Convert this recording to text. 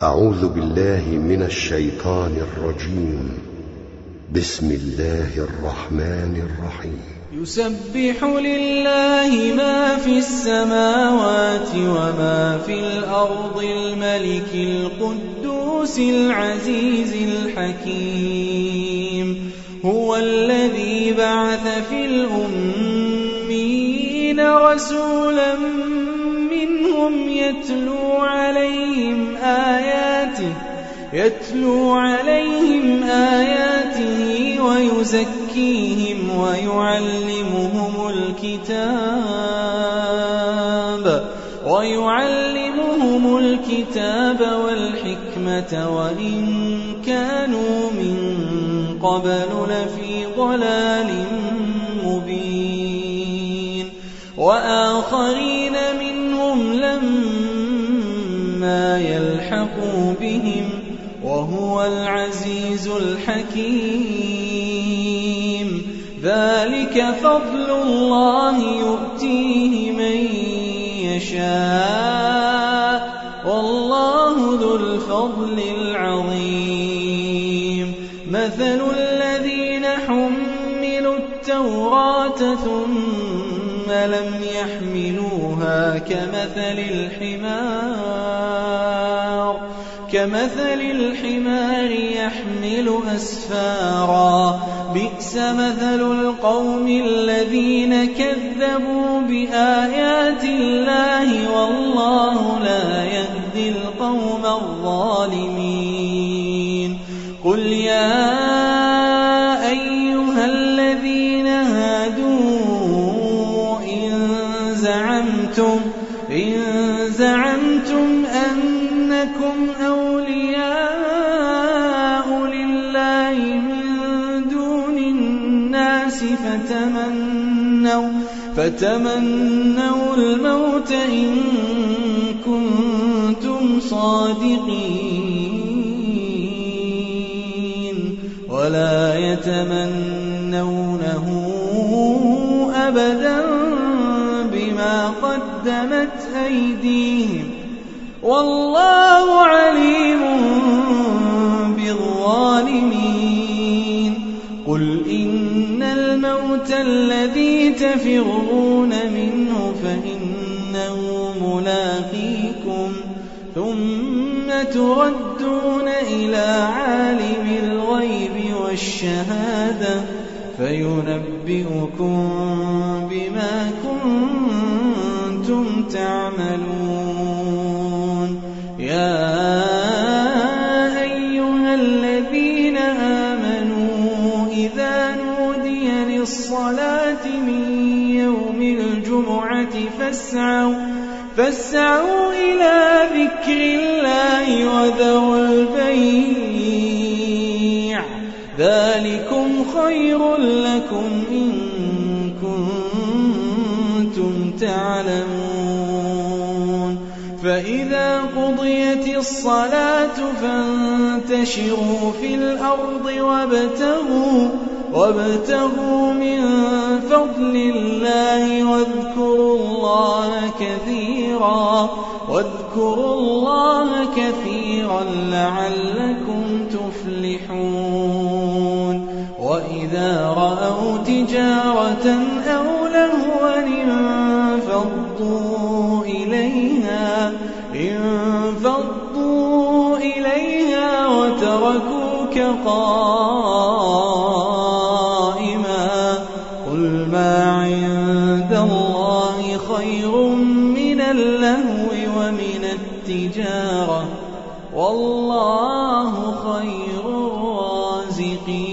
أعوذ بالله من الشيطان الرجيم. بسم الله الرحمن الرحيم. يسبح لله ما في السماوات وما في الأرض الملك القدوس العزيز الحكيم. هو الذي بعث في الأميين رسولا منهم يتلو عليهم آياته ويزكيهم ويعلمهم الكتاب والحكمة وإن كانوا من قبل لفي ضلال مبين. وآخرين منهم لما يلحقوا بهم وهو العزيز الحكيم. ذلك فضل الله يؤتيه من يشاء والله ذو الفضل العظيم. مثل الذين حملوا التوراة ثم لم يحملوها كمثل الحمار يحمل أسفارا. بئس مثل القوم الذين كذبوا بآيات الله والله لا يهدي القوم الظالمين. قل يا أيها الذين هادوا إن زعمتم أنكم أولياء لله من دون الناس فتمنوا الموت إن كنتم صادقين ولا يتمنونه أبدا بما قدمت أيديهم والله عليم بالظالمين. قل إن الموت الذي تفرون منه فإنه ملاقيكم ثم تردون إلى عالم الغيب والشهادة فينبئكم بما كنتم تعملون. يا أيها الذين آمنوا إذا نودي للصلاة من يوم الجمعة فاسعوا إلى ذكر الله وذروا البيع ذلكم خير لكم إن كنتم تعلمون. فإذا قضيت الصلاة فانتشروا في الأرض وابتغوا من فضل الله واذكروا الله كثيرا لعلكم تفلحون. وإذا رأوا تجارة أو لهوا انفضوا إليها وتركوك قائما. قل ما عند الله خير من اللهو ومن التجارة والله خير الرازقين.